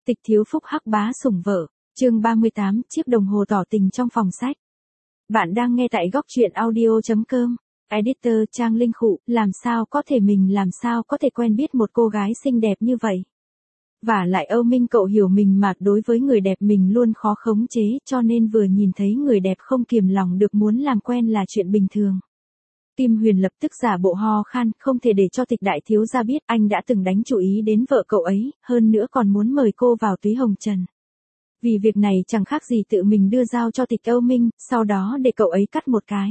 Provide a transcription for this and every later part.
Tịch thiếu phúc hắc bá sủng vợ, chương 38, chiếc đồng hồ tỏ tình trong phòng sách. Bạn đang nghe tại góc truyện audio.com. Editor Trang Linh Khụ, làm sao có thể quen biết một cô gái xinh đẹp như vậy. Vả lại Âu Minh cậu hiểu mình mà đối với người đẹp mình luôn khó khống chế, cho nên vừa nhìn thấy người đẹp không kiềm lòng được muốn làm quen là chuyện bình thường. Kim Huyền lập tức giả bộ ho khan, không thể để cho Tịch đại thiếu gia biết anh đã từng đánh chú ý đến vợ cậu ấy, hơn nữa còn muốn mời cô vào túy hồng trần. Vì việc này chẳng khác gì tự mình đưa dao cho Tịch Âu Minh, sau đó để cậu ấy cắt một cái.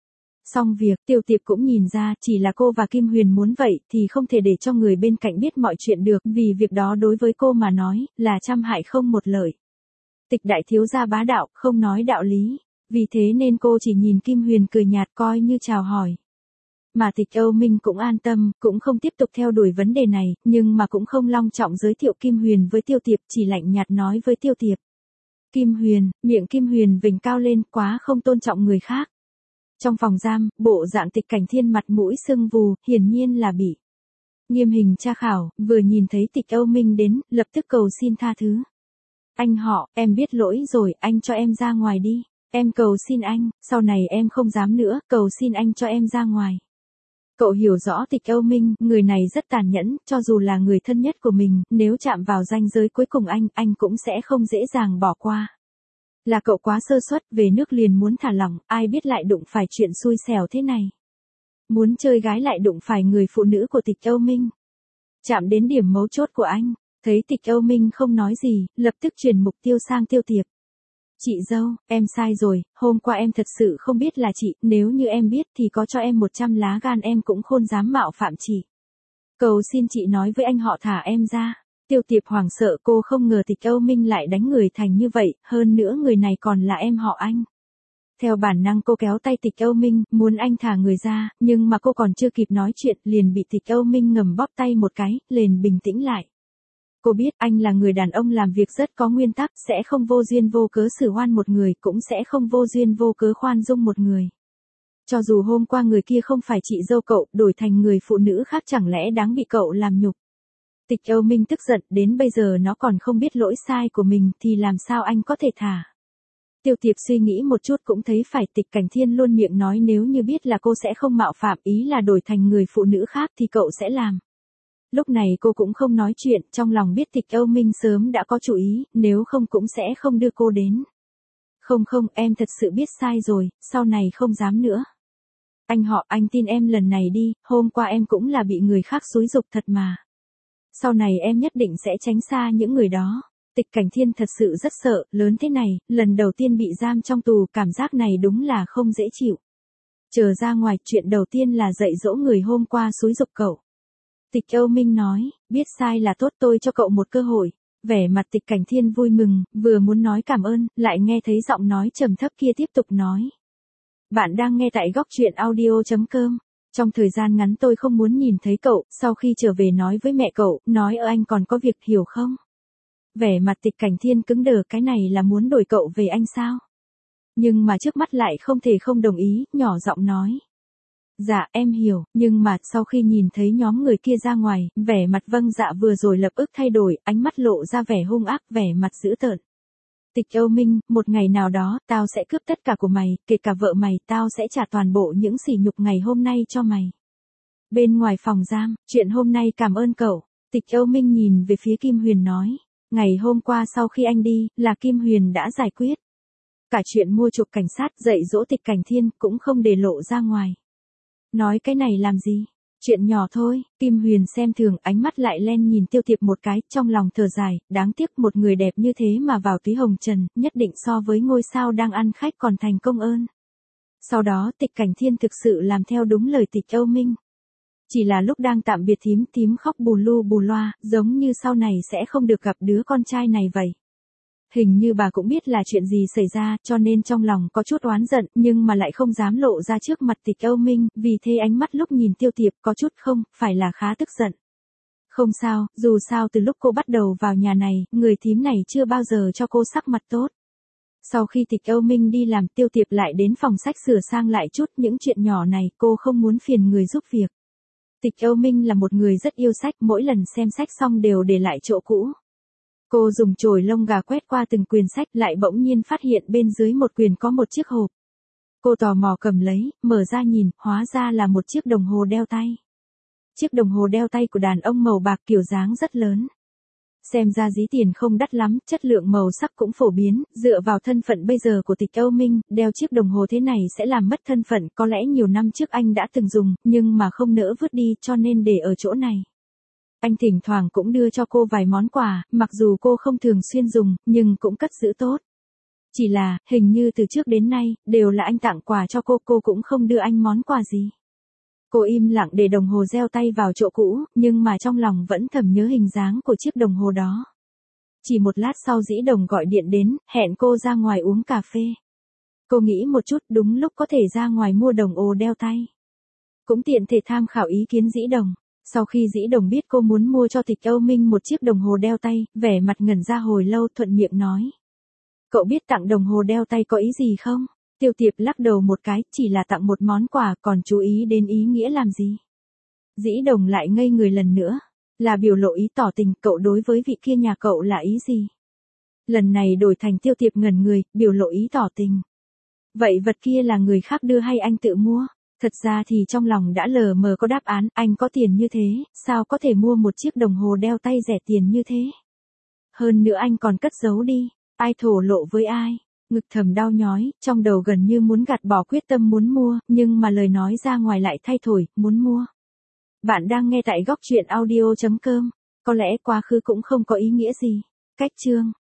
Xong việc, Tiêu Tiệp cũng nhìn ra, chỉ là cô và Kim Huyền muốn vậy thì không thể để cho người bên cạnh biết mọi chuyện được, vì việc đó đối với cô mà nói, là trăm hại không một lợi. Tịch đại thiếu gia bá đạo, không nói đạo lý, vì thế nên cô chỉ nhìn Kim Huyền cười nhạt coi như chào hỏi. Mà Tịch Âu Minh cũng an tâm, cũng không tiếp tục theo đuổi vấn đề này, nhưng mà cũng không long trọng giới thiệu Kim Huyền với Tiêu Tiệp, chỉ lạnh nhạt nói với Tiêu Tiệp. Kim Huyền, miệng Kim Huyền vểnh cao lên, quá không tôn trọng người khác. Trong phòng giam, bộ dạng Tịch Cảnh Thiên mặt mũi sưng vù, hiển nhiên là bị nghiêm hình tra khảo, vừa nhìn thấy Tịch Âu Minh đến, lập tức cầu xin tha thứ. Anh họ, em biết lỗi rồi, anh cho em ra ngoài đi. Em cầu xin anh, sau này em không dám nữa, cầu xin anh cho em ra ngoài. Cậu hiểu rõ Tịch Âu Minh, người này rất tàn nhẫn, cho dù là người thân nhất của mình, nếu chạm vào ranh giới cuối cùng anh cũng sẽ không dễ dàng bỏ qua. Là cậu quá sơ suất, về nước liền muốn thả lỏng, ai biết lại đụng phải chuyện xui xẻo thế này. Muốn chơi gái lại đụng phải người phụ nữ của Tịch Âu Minh. Chạm đến điểm mấu chốt của anh, thấy Tịch Âu Minh không nói gì, lập tức chuyển mục tiêu sang Tiêu Tiệp. Chị dâu, em sai rồi, hôm qua em thật sự không biết là chị, nếu như em biết thì có cho em 100 lá gan em cũng không dám mạo phạm chị. Cầu xin chị nói với anh họ thả em ra. Tiêu Tiệp hoảng sợ, cô không ngờ Tịch Âu Minh lại đánh người thành như vậy, hơn nữa người này còn là em họ anh. Theo bản năng cô kéo tay Tịch Âu Minh, muốn anh thả người ra, nhưng mà cô còn chưa kịp nói chuyện, liền bị Tịch Âu Minh ngầm bóp tay một cái, liền bình tĩnh lại. Cô biết anh là người đàn ông làm việc rất có nguyên tắc, sẽ không vô duyên vô cớ xử oan một người, cũng sẽ không vô duyên vô cớ khoan dung một người. Cho dù hôm qua người kia không phải chị dâu cậu, đổi thành người phụ nữ khác chẳng lẽ đáng bị cậu làm nhục. Tịch Âu Minh tức giận, đến bây giờ nó còn không biết lỗi sai của mình thì làm sao anh có thể thả. Tiêu Tiệp suy nghĩ một chút cũng thấy phải, Tịch Cảnh Thiên luôn miệng nói nếu như biết là cô sẽ không mạo phạm, ý là đổi thành người phụ nữ khác thì cậu sẽ làm. Lúc này cô cũng không nói chuyện, trong lòng biết Tịch Âu Minh sớm đã có chủ ý, nếu không cũng sẽ không đưa cô đến. Không, em thật sự biết sai rồi, sau này không dám nữa. Anh họ, anh tin em lần này đi, hôm qua em cũng là bị người khác xúi giục thật mà. Sau này em nhất định sẽ tránh xa những người đó. Tịch Cảnh Thiên thật sự rất sợ, lớn thế này, lần đầu tiên bị giam trong tù, cảm giác này đúng là không dễ chịu. Chờ ra ngoài, chuyện đầu tiên là dạy dỗ người hôm qua xúi giục cậu. Tịch Âu Minh nói, biết sai là tốt, tôi cho cậu một cơ hội. Vẻ mặt Tịch Cảnh Thiên vui mừng, vừa muốn nói cảm ơn, lại nghe thấy giọng nói trầm thấp kia tiếp tục nói. Bạn đang nghe tại góc truyện audio.com. Trong thời gian ngắn tôi không muốn nhìn thấy cậu, sau khi trở về nói với mẹ cậu, nói anh còn có việc, hiểu không? Vẻ mặt Tịch Cảnh Thiên cứng đờ, cái này là muốn đổi cậu về anh sao? Nhưng mà trước mắt lại không thể không đồng ý, nhỏ giọng nói. Dạ em hiểu, nhưng mà sau khi nhìn thấy nhóm người kia ra ngoài, vẻ mặt vâng dạ vừa rồi lập tức thay đổi, ánh mắt lộ ra vẻ hung ác, vẻ mặt dữ tợn. Tịch Âu Minh, một ngày nào đó, tao sẽ cướp tất cả của mày, kể cả vợ mày, tao sẽ trả toàn bộ những sỉ nhục ngày hôm nay cho mày. Bên ngoài phòng giam, chuyện hôm nay cảm ơn cậu. Tịch Âu Minh nhìn về phía Kim Huyền nói, ngày hôm qua sau khi anh đi, là Kim Huyền đã giải quyết. Cả chuyện mua chuộc cảnh sát, dạy dỗ Tịch Cảnh Thiên, cũng không để lộ ra ngoài. Nói cái này làm gì? Chuyện nhỏ thôi. Kim Huyền xem thường, ánh mắt lại len nhìn Tiêu Tiệp một cái, trong lòng thở dài, đáng tiếc một người đẹp như thế mà vào túy hồng trần, nhất định so với ngôi sao đang ăn khách còn thành công ơn. Sau đó Tịch Cảnh Thiên thực sự làm theo đúng lời Tịch Âu Minh. Chỉ là lúc đang tạm biệt thím khóc bù lu bù loa, giống như sau này sẽ không được gặp đứa con trai này vậy. Hình như bà cũng biết là chuyện gì xảy ra, cho nên trong lòng có chút oán giận, nhưng mà lại không dám lộ ra trước mặt Tịch Âu Minh, vì thế ánh mắt lúc nhìn Tiêu Tiệp có chút không, phải là khá tức giận. Không sao, dù sao từ lúc cô bắt đầu vào nhà này, người thím này chưa bao giờ cho cô sắc mặt tốt. Sau khi Tịch Âu Minh đi làm, Tiêu Tiệp lại đến phòng sách sửa sang lại chút những chuyện nhỏ này, cô không muốn phiền người giúp việc. Tịch Âu Minh là một người rất yêu sách, mỗi lần xem sách xong đều để lại chỗ cũ. Cô dùng chổi lông gà quét qua từng quyển sách lại bỗng nhiên phát hiện bên dưới một quyển có một chiếc hộp. Cô tò mò cầm lấy, mở ra nhìn, hóa ra là một chiếc đồng hồ đeo tay. Chiếc đồng hồ đeo tay của đàn ông màu bạc kiểu dáng rất lớn. Xem ra giá tiền không đắt lắm, chất lượng màu sắc cũng phổ biến, dựa vào thân phận bây giờ của Tịch Âu Minh, đeo chiếc đồng hồ thế này sẽ làm mất thân phận, có lẽ nhiều năm trước anh đã từng dùng, nhưng mà không nỡ vứt đi cho nên để ở chỗ này. Anh thỉnh thoảng cũng đưa cho cô vài món quà, mặc dù cô không thường xuyên dùng, nhưng cũng cất giữ tốt. Chỉ là, hình như từ trước đến nay, đều là anh tặng quà cho cô cũng không đưa anh món quà gì. Cô im lặng để đồng hồ đeo tay vào chỗ cũ, nhưng mà trong lòng vẫn thầm nhớ hình dáng của chiếc đồng hồ đó. Chỉ một lát sau Dĩ Đồng gọi điện đến, hẹn cô ra ngoài uống cà phê. Cô nghĩ một chút, đúng lúc có thể ra ngoài mua đồng hồ đeo tay. Cũng tiện thể tham khảo ý kiến Dĩ Đồng. Sau khi Dĩ Đồng biết cô muốn mua cho Tịch Âu Minh một chiếc đồng hồ đeo tay, vẻ mặt ngẩn ra hồi lâu thuận miệng nói. Cậu biết tặng đồng hồ đeo tay có ý gì không? Tiêu Tiệp lắc đầu một cái, chỉ là tặng một món quà, còn chú ý đến ý nghĩa làm gì? Dĩ Đồng lại ngây người lần nữa. Là biểu lộ ý tỏ tình, cậu đối với vị kia nhà cậu là ý gì? Lần này đổi thành Tiêu Tiệp ngẩn người, biểu lộ ý tỏ tình. Vậy vật kia là người khác đưa hay anh tự mua? Thật ra thì trong lòng đã lờ mờ có đáp án, anh có tiền như thế, sao có thể mua một chiếc đồng hồ đeo tay rẻ tiền như thế? Hơn nữa anh còn cất giấu đi, ai thổ lộ với ai? Ngực thầm đau nhói, trong đầu gần như muốn gạt bỏ quyết tâm muốn mua, nhưng mà lời nói ra ngoài lại thay thổi, muốn mua. Bạn đang nghe tại góc truyện audio.com, có lẽ quá khứ cũng không có ý nghĩa gì. Cách chương